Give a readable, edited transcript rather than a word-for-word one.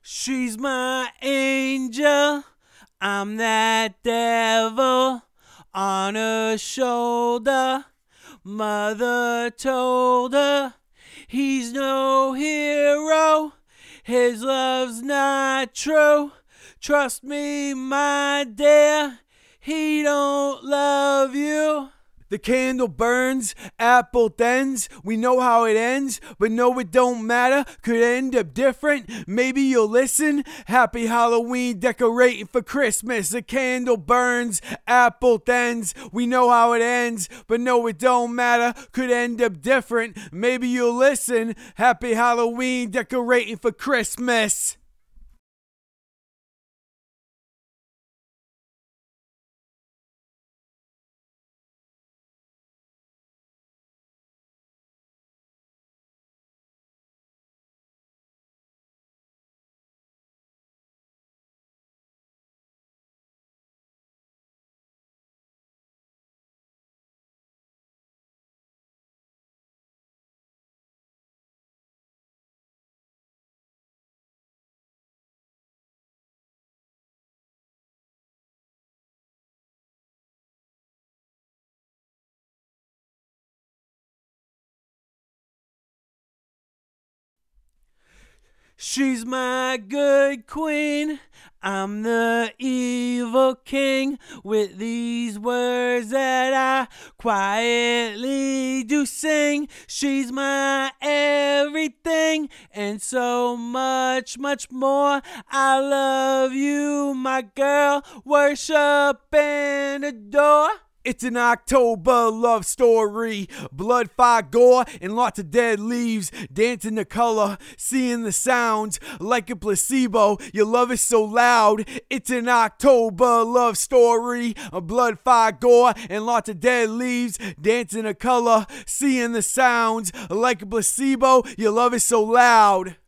She's my angel, I'm that devil on her shoulder. Mother told her he's no hero, his love's not true. Trust me, my dear, he don't love you. The candle burns, apple thens. We know how it ends, but no, it don't matter. Could end up different. Maybe you'll listen. Happy Halloween, decorating for Christmas. The candle burns, apple thens. We know how it ends, but no, it don't matter. Could end up different. Maybe you'll listen. Happy Halloween, decorating for Christmas. She's my good queen, I'm the evil king, with these words that I quietly do sing. She's my everything, and so much, much more. I love you, my girl, worship and adore. It's an October love story, blood, fire, gore, and lots of dead leaves. Dancing the color, seeing the sounds, like a placebo. Your love is so loud. It's an October love story, blood, fire, gore, and lots of dead leaves. Dancing the color, seeing the sounds, like a placebo. Your love is so loud.